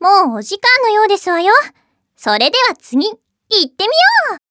もうお時間のようですわよ。それでは次、行ってみよう。